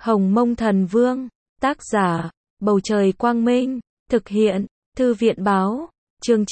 Hồng Mông Thần Vương, tác giả, Bầu Trời Quang Minh, thực hiện, Thư viện Báo, chương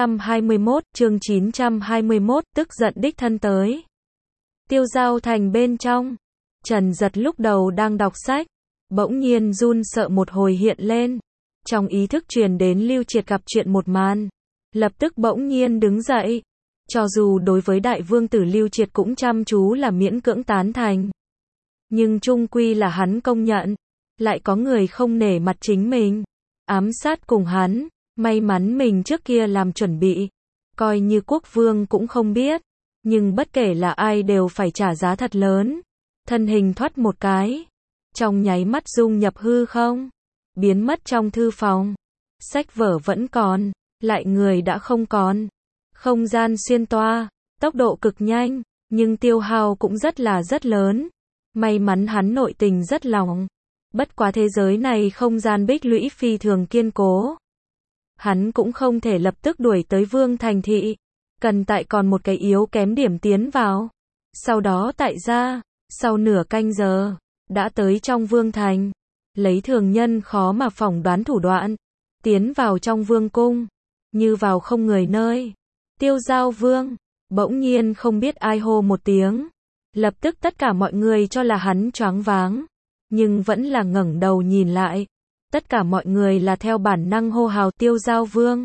921, tức giận đích thân tới. Tiêu Giao Thành bên trong, Trần Giật lúc đầu đang đọc sách, bỗng nhiên run sợ một hồi hiện lên, trong ý thức truyền đến Lưu Triệt gặp chuyện một màn, lập tức bỗng nhiên đứng dậy, cho dù đối với đại vương tử Lưu Triệt cũng chăm chú là miễn cưỡng tán thành. Nhưng chung quy là hắn công nhận, lại có người không nể mặt chính mình, ám sát cùng hắn, may mắn mình trước kia làm chuẩn bị, coi như quốc vương cũng không biết, nhưng bất kể là ai đều phải trả giá thật lớn. Thân hình thoát một cái, trong nháy mắt dung nhập hư không, biến mất trong thư phòng. Sách vở vẫn còn, lại người đã không còn. Không gian xuyên toa, tốc độ cực nhanh, nhưng tiêu hao cũng rất lớn. May mắn hắn nội tình rất lỏng. Bất quá thế giới này không gian bích lũy phi thường kiên cố. Hắn cũng không thể lập tức đuổi tới Vương Thành Thị. Cần tại còn một cái yếu kém điểm tiến vào. Sau đó tại ra, sau nửa canh giờ, đã tới trong Vương Thành. Lấy thường nhân khó mà phỏng đoán thủ đoạn. Tiến vào trong Vương Cung. Như vào không người nơi. Tiêu Giao Vương, bỗng nhiên không biết ai hô một tiếng. Lập tức tất cả mọi người cho là hắn choáng váng. Nhưng vẫn là ngẩng đầu nhìn lại. Tất cả mọi người là theo bản năng hô hào Tiêu Giao Vương.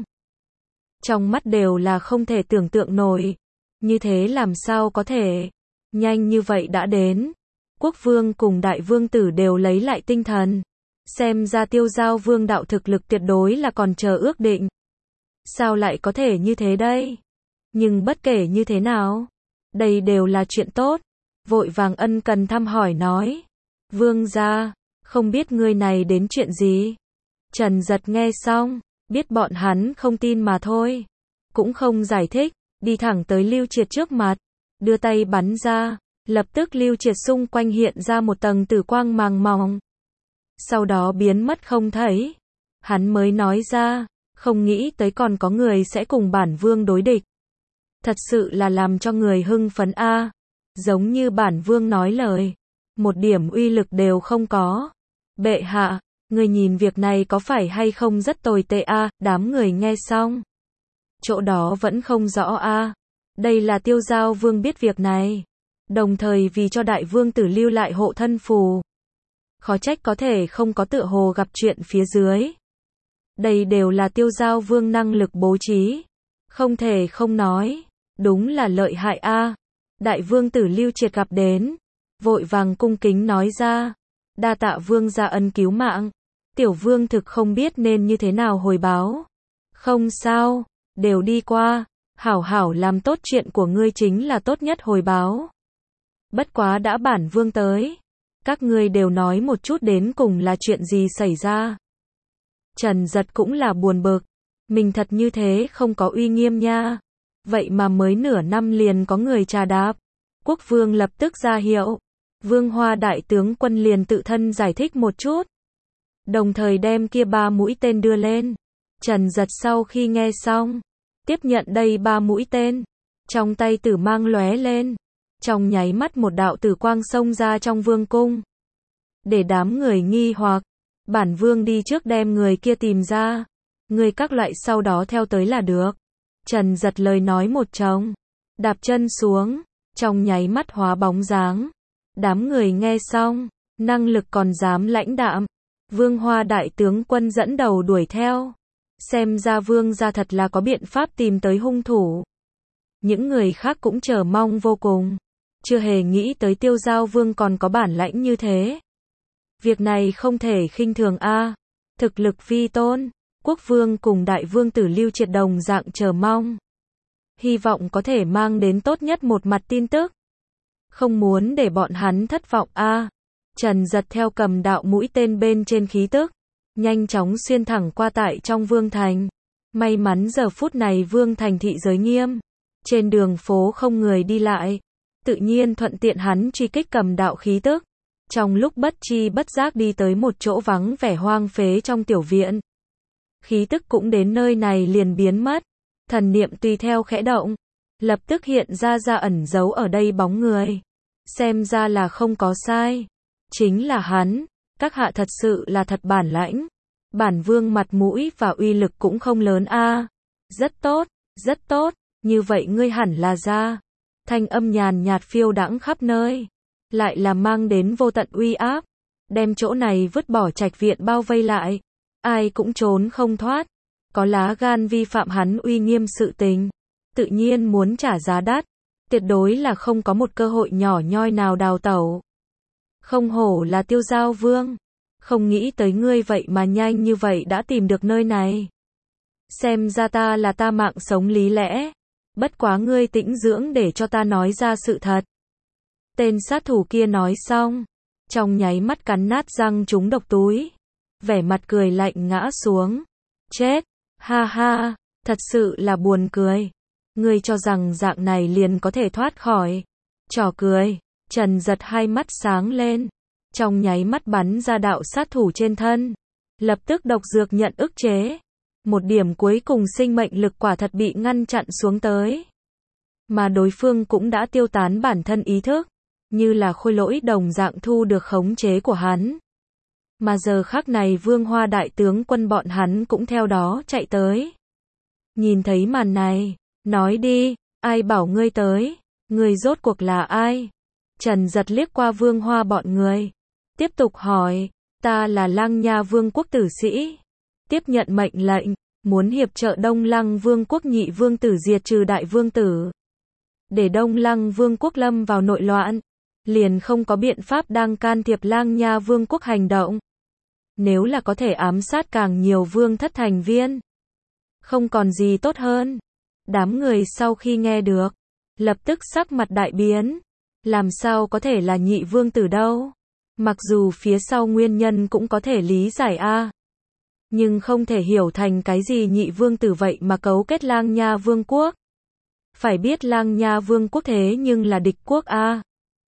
Trong mắt đều là không thể tưởng tượng nổi. Như thế làm sao có thể. Nhanh như vậy đã đến. Quốc vương cùng đại vương tử đều lấy lại tinh thần. Xem ra Tiêu Giao Vương đạo thực lực tuyệt đối là còn chờ ước định. Sao lại có thể như thế đây? Nhưng bất kể như thế nào, đây đều là chuyện tốt. Vội vàng ân cần thăm hỏi nói. Vương gia, không biết ngươi này đến chuyện gì? Trần Giật nghe xong, biết bọn hắn không tin mà thôi. Cũng không giải thích, đi thẳng tới Lưu Triệt trước mặt. Đưa tay bắn ra, lập tức Lưu Triệt xung quanh hiện ra một tầng tử quang màng mỏng. Sau đó biến mất không thấy. Hắn mới nói ra, không nghĩ tới còn có người sẽ cùng bản vương đối địch. Thật sự là làm cho người hưng phấn a. Giống như bản vương nói lời, một điểm uy lực đều không có. Bệ hạ, người nhìn việc này có phải hay không rất tồi tệ a? Đám người nghe xong, chỗ đó vẫn không rõ a. Đây là Tiêu Giao Vương biết việc này, đồng thời vì cho đại vương tử lưu lại hộ thân phù. Khó trách có thể không có tựa hồ gặp chuyện phía dưới. Đây đều là Tiêu Giao Vương năng lực bố trí. Không thể không nói, đúng là lợi hại a. Đại vương tử Lưu Triệt gặp đến, vội vàng cung kính nói ra. Đa tạ vương gia ân cứu mạng. Tiểu vương thực không biết nên như thế nào hồi báo. Không sao, đều đi qua. Hảo hảo làm tốt chuyện của ngươi chính là tốt nhất hồi báo. Bất quá đã bản vương tới. Các ngươi đều nói một chút đến cùng là chuyện gì xảy ra. Trần Giật cũng là buồn bực. Mình thật như thế không có uy nghiêm nha. Vậy mà mới nửa năm liền có người trà đạp. Quốc vương lập tức ra hiệu. Vương Hoa đại tướng quân liền tự thân giải thích một chút. Đồng thời đem kia 3 mũi tên đưa lên. Trần Giật sau khi nghe xong, tiếp nhận đây 3 mũi tên. Trong tay tử mang lóe lên. Trong nháy mắt một đạo tử quang xông ra trong vương cung. Để đám người nghi hoặc, bản vương đi trước đem người kia tìm ra. Người các loại sau đó theo tới là được. Trần Giật lời nói một trống, đạp chân xuống, trong nháy mắt hóa bóng dáng. Đám người nghe xong, năng lực còn dám lãnh đạm. Vương Hoa đại tướng quân dẫn đầu đuổi theo. Xem ra vương gia thật là có biện pháp tìm tới hung thủ. Những người khác cũng chờ mong vô cùng. Chưa hề nghĩ tới Tiêu Giao Vương còn có bản lãnh như thế. Việc này không thể khinh thường a. Thực lực vi tôn. Quốc vương cùng đại vương tử Lưu Triệt đồng dạng chờ mong. Hy vọng có thể mang đến tốt nhất một mặt tin tức. Không muốn để bọn hắn thất vọng a. Trần Giật theo cầm đạo mũi tên bên trên khí tức. Nhanh chóng xuyên thẳng qua tại trong Vương Thành. May mắn giờ phút này Vương Thành thị giới nghiêm. Trên đường phố không người đi lại. Tự nhiên thuận tiện hắn truy kích cầm đạo khí tức. Trong lúc bất chi bất giác đi tới một chỗ vắng vẻ hoang phế trong tiểu viện. Khí tức cũng đến nơi này liền biến mất. Thần niệm tùy theo khẽ động. Lập tức hiện ra ẩn giấu ở đây bóng người. Xem ra là không có sai. Chính là hắn, các hạ thật sự là thật bản lãnh. Bản vương mặt mũi và uy lực cũng không lớn a. Rất tốt, như vậy ngươi hẳn là ra. Thanh âm nhàn nhạt phiêu đãng khắp nơi, lại là mang đến vô tận uy áp, đem chỗ này vứt bỏ trạch viện bao vây lại, ai cũng trốn không thoát. Có lá gan vi phạm hắn uy nghiêm sự tình, tự nhiên muốn trả giá đắt, tuyệt đối là không có một cơ hội nhỏ nhoi nào đào tẩu. Không hổ là Tiêu Giao Vương, không nghĩ tới ngươi vậy mà nhanh như vậy đã tìm được nơi này. Xem ra ta là ta mạng sống lý lẽ, bất quá ngươi tĩnh dưỡng để cho ta nói ra sự thật. Tên sát thủ kia nói xong, trong nháy mắt cắn nát răng trúng độc túi, vẻ mặt cười lạnh ngã xuống. Chết, ha ha, thật sự là buồn cười. Ngươi cho rằng dạng này liền có thể thoát khỏi trò cười. Trần Giật hai mắt sáng lên, trong nháy mắt bắn ra đạo sát thủ trên thân, lập tức độc dược nhận ức chế. Một điểm cuối cùng sinh mệnh lực quả thật bị ngăn chặn xuống tới. Mà đối phương cũng đã tiêu tán bản thân ý thức, như là khôi lỗi đồng dạng thu được khống chế của hắn. Mà giờ khắc này Vương Hoa đại tướng quân bọn hắn cũng theo đó chạy tới. Nhìn thấy màn này, nói đi, ai bảo ngươi tới, ngươi rốt cuộc là ai? Trần Giật liếc qua Vương Hoa bọn người, tiếp tục hỏi, ta là Lăng Nha Vương quốc tử sĩ, tiếp nhận mệnh lệnh, muốn hiệp trợ Đông Lăng Vương quốc nhị vương tử diệt trừ đại vương tử. Để Đông Lăng Vương quốc lâm vào nội loạn, liền không có biện pháp đang can thiệp Lăng Nha Vương quốc hành động. Nếu là có thể ám sát càng nhiều vương thất thành viên, không còn gì tốt hơn. Đám người sau khi nghe được, lập tức sắc mặt đại biến. Làm sao có thể là nhị vương tử đâu? Mặc dù phía sau nguyên nhân cũng có thể lý giải a, nhưng không thể hiểu thành cái gì nhị vương tử vậy mà cấu kết Lăng Nha Vương quốc. Phải biết Lăng Nha Vương quốc thế nhưng là địch quốc a.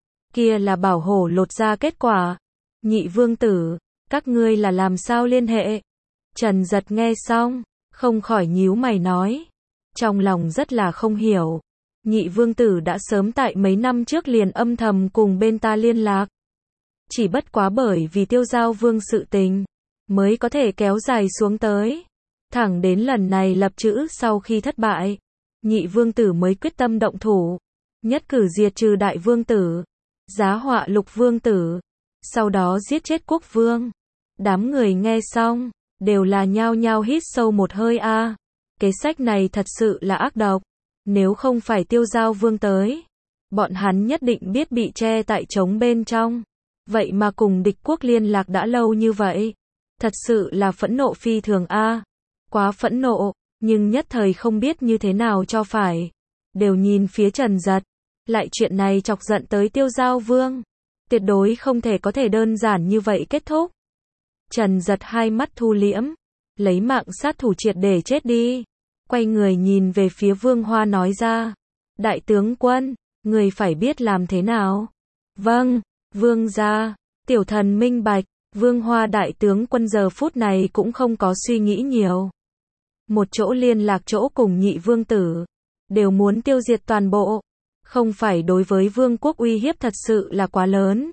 Kia là bảo hổ lột ra kết quả. Nhị vương tử, các ngươi là làm sao liên hệ? Trần Giật nghe xong, không khỏi nhíu mày nói. Trong lòng rất là không hiểu. Nhị vương tử đã sớm tại mấy năm trước liền âm thầm cùng bên ta liên lạc. Chỉ bất quá bởi vì Tiêu Giao Vương sự tình, mới có thể kéo dài xuống tới. Thẳng đến lần này lập chữ sau khi thất bại, nhị vương tử mới quyết tâm động thủ. Nhất cử diệt trừ đại vương tử, giá họa lục vương tử, sau đó giết chết quốc vương. Đám người nghe xong, đều là nhao nhao hít sâu một hơi a. Kế sách này thật sự là ác độc. Nếu không phải Tiêu Giao Vương tới, bọn hắn nhất định biết bị che tại trống bên trong. Vậy mà cùng địch quốc liên lạc đã lâu như vậy. Thật sự là phẫn nộ phi thường a. Quá phẫn nộ, nhưng nhất thời không biết như thế nào cho phải. Đều nhìn phía Trần Giật. Lại chuyện này chọc giận tới Tiêu Giao Vương. Tuyệt đối không thể có thể đơn giản như vậy kết thúc. Trần Giật hai mắt thu liễm, lấy mạng sát thủ triệt để chết đi. Quay người nhìn về phía Vương Hoa nói ra. Đại tướng quân, người phải biết làm thế nào? Vâng, vương gia. Tiểu thần minh bạch. Vương Hoa đại tướng quân giờ phút này cũng không có suy nghĩ nhiều. Một chỗ liên lạc chỗ cùng nhị vương tử, đều muốn tiêu diệt toàn bộ. Không phải đối với vương quốc uy hiếp thật sự là quá lớn.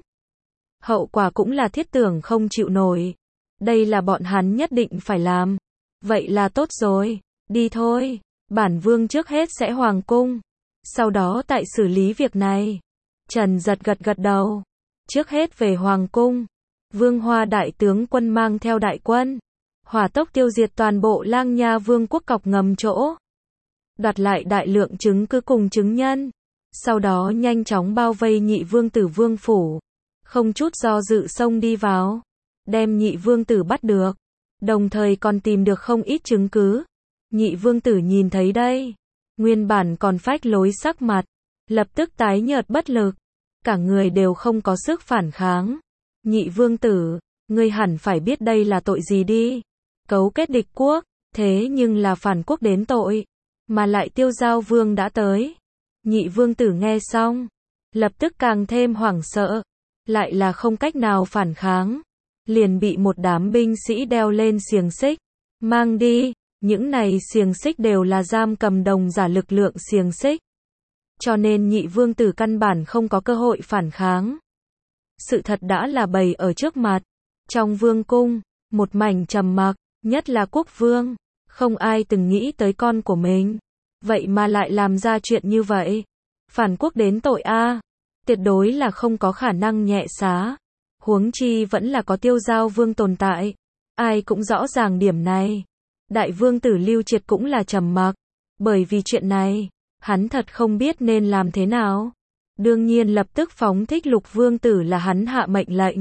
Hậu quả cũng là thiết tưởng không chịu nổi. Đây là bọn hắn nhất định phải làm. Vậy là tốt rồi. Đi thôi, bản vương trước hết sẽ hoàng cung, sau đó tại xử lý việc này. Trần Giật gật gật đầu, trước hết về hoàng cung. Vương Hoa đại tướng quân mang theo đại quân, hỏa tốc tiêu diệt toàn bộ Lăng Nha Vương quốc cọc ngầm chỗ, đoạt lại đại lượng chứng cứ cùng chứng nhân, sau đó nhanh chóng bao vây nhị vương tử vương phủ, không chút do dự xông đi vào, đem nhị vương tử bắt được, đồng thời còn tìm được không ít chứng cứ. Nhị vương tử nhìn thấy đây, nguyên bản còn phách lối sắc mặt, lập tức tái nhợt bất lực, cả người đều không có sức phản kháng. Nhị vương tử, ngươi hẳn phải biết đây là tội gì đi. Cấu kết địch quốc, thế nhưng là phản quốc đến tội, mà lại Tiêu Giao Vương đã tới. Nhị vương tử nghe xong, lập tức càng thêm hoảng sợ, lại là không cách nào phản kháng, liền bị một đám binh sĩ đeo lên xiềng xích, mang đi. Những này xiềng xích đều là giam cầm đồng giả lực lượng xiềng xích. Cho nên nhị vương tử căn bản không có cơ hội phản kháng. sự thật đã là bày ở trước mặt. Trong vương cung, một mảnh trầm mặc, nhất là quốc vương. Không ai từng nghĩ tới con của mình. Vậy mà lại làm ra chuyện như vậy. Phản quốc đến tội a, tuyệt đối là không có khả năng nhẹ xá. Huống chi vẫn là có Tiêu Giao Vương tồn tại. Ai cũng rõ ràng điểm này. Đại vương tử Lưu Triệt cũng là trầm mặc. Bởi vì chuyện này, hắn thật không biết nên làm thế nào. Đương nhiên lập tức phóng thích Lục vương tử là hắn hạ mệnh lệnh.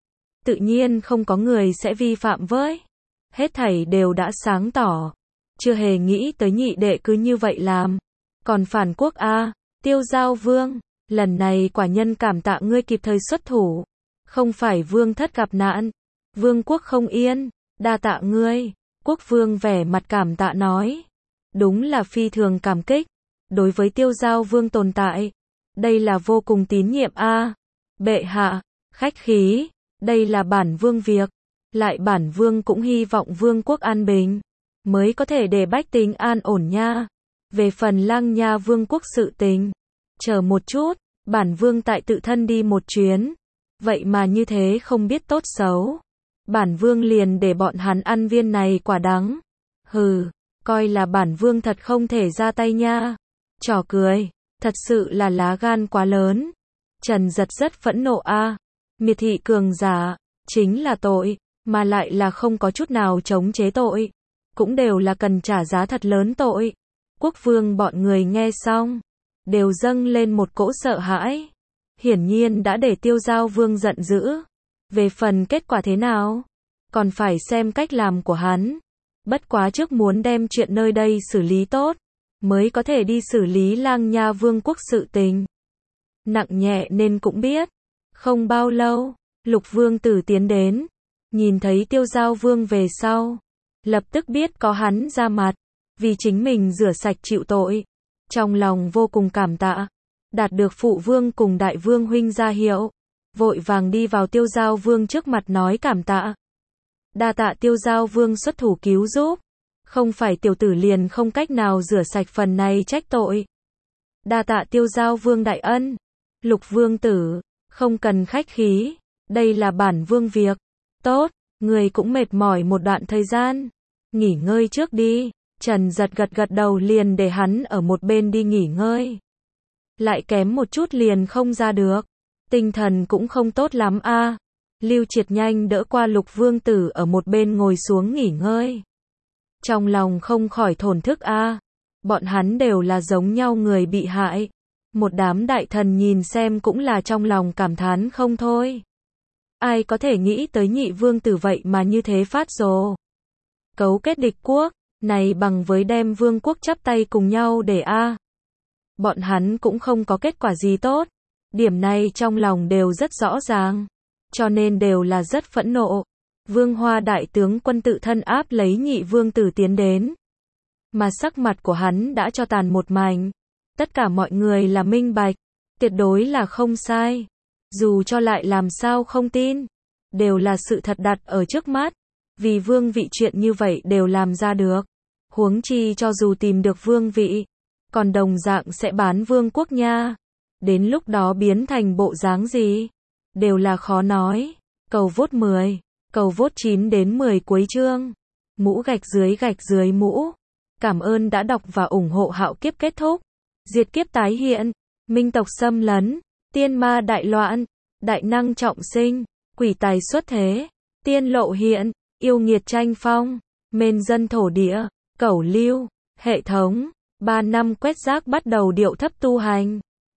Tự nhiên không có người sẽ vi phạm với. Hết thảy đều đã sáng tỏ. Chưa hề nghĩ tới nhị đệ cứ như vậy làm. Còn phản quốc a, Tiêu Giao Vương, lần này quả nhân cảm tạ ngươi kịp thời xuất thủ. Không phải vương thất gặp nạn, vương quốc không yên, đa tạ ngươi. Quốc vương vẻ mặt cảm tạ nói. Đúng là phi thường cảm kích. Đối với Tiêu Giao Vương tồn tại, đây là vô cùng tín nhiệm a. Bệ hạ, khách khí, đây là bản vương việc. Lại bản vương cũng hy vọng vương quốc an bình, mới có thể để bách tính an ổn nha. Về phần Lang Nha vương quốc sự tình, chờ một chút, bản vương tại tự thân đi một chuyến. Vậy mà như thế không biết tốt xấu. Bản vương liền để bọn hắn ăn viên này quả đắng. Hừ, coi là bản vương thật không thể ra tay nha. Trò cười, thật sự là lá gan quá lớn. Trần Giật rất phẫn nộ a. Miệt thị cường giả, chính là tội, mà lại là không có chút nào chống chế tội. Cũng đều là cần trả giá thật lớn tội. Quốc vương bọn người nghe xong, đều dâng lên một cỗ sợ hãi. Hiển nhiên đã để Tiêu Giao Vương giận dữ. Về phần kết quả thế nào, còn phải xem cách làm của hắn. Bất quá trước muốn đem chuyện nơi đây xử lý tốt, mới có thể đi xử lý Lang Nha vương quốc sự tình. Nặng nhẹ nên cũng biết. Không bao lâu, Lục vương tử tiến đến, nhìn thấy Tiêu Giao Vương về sau, lập tức biết có hắn ra mặt, vì chính mình rửa sạch chịu tội. Trong lòng vô cùng cảm tạ, đạt được phụ vương cùng đại vương huynh ra hiệu, vội vàng đi vào Tiêu Giao Vương trước mặt nói cảm tạ. Đa tạ Tiêu Giao Vương xuất thủ cứu giúp, không phải tiểu tử liền không cách nào rửa sạch phần này trách tội. Đa tạ Tiêu Giao Vương đại ân. Lục vương tử, không cần khách khí, đây là bản vương việc. Tốt, người cũng mệt mỏi một đoạn thời gian, nghỉ ngơi trước đi. Trần Giật gật gật đầu liền để hắn ở một bên đi nghỉ ngơi. Lại kém một chút liền không ra được, tinh thần cũng không tốt lắm a. Lưu Triệt nhanh đỡ qua Lục vương tử ở một bên ngồi xuống nghỉ ngơi. Trong lòng không khỏi thổn thức a. Bọn hắn đều là giống nhau người bị hại. Một đám đại thần nhìn xem cũng là trong lòng cảm thán không thôi. Ai có thể nghĩ tới nhị vương tử vậy mà như thế phát rồ. Cấu kết địch quốc, này bằng với đem vương quốc chắp tay cùng nhau để a. Bọn hắn cũng không có kết quả gì tốt. Điểm này trong lòng đều rất rõ ràng. Cho nên đều là rất phẫn nộ. Vương Hoa đại tướng quân tự thân áp lấy nhị vương tử tiến đến. Mà sắc mặt của hắn đã cho tàn một mảnh. Tất cả mọi người là minh bạch. Tuyệt đối là không sai. Dù cho lại làm sao không tin. Đều là sự thật đặt ở trước mắt. Vì vương vị chuyện như vậy đều làm ra được. Huống chi cho dù tìm được vương vị, còn đồng dạng sẽ bán vương quốc nha. Đến lúc đó biến thành bộ dáng gì, đều là khó nói. Cầu vote 10, cầu vote 9 đến 10 cuối chương. Mũ gạch dưới mũ. Cảm ơn đã đọc và ủng hộ Hạo Kiếp kết thúc. Diệt kiếp tái hiện, minh tộc xâm lấn, tiên ma đại loạn, đại năng trọng sinh, quỷ tài xuất thế, tiên lộ hiện, yêu nghiệt tranh phong, mên dân thổ địa, cẩu lưu, hệ thống, 3 năm quét rác bắt đầu điệu thấp tu hành.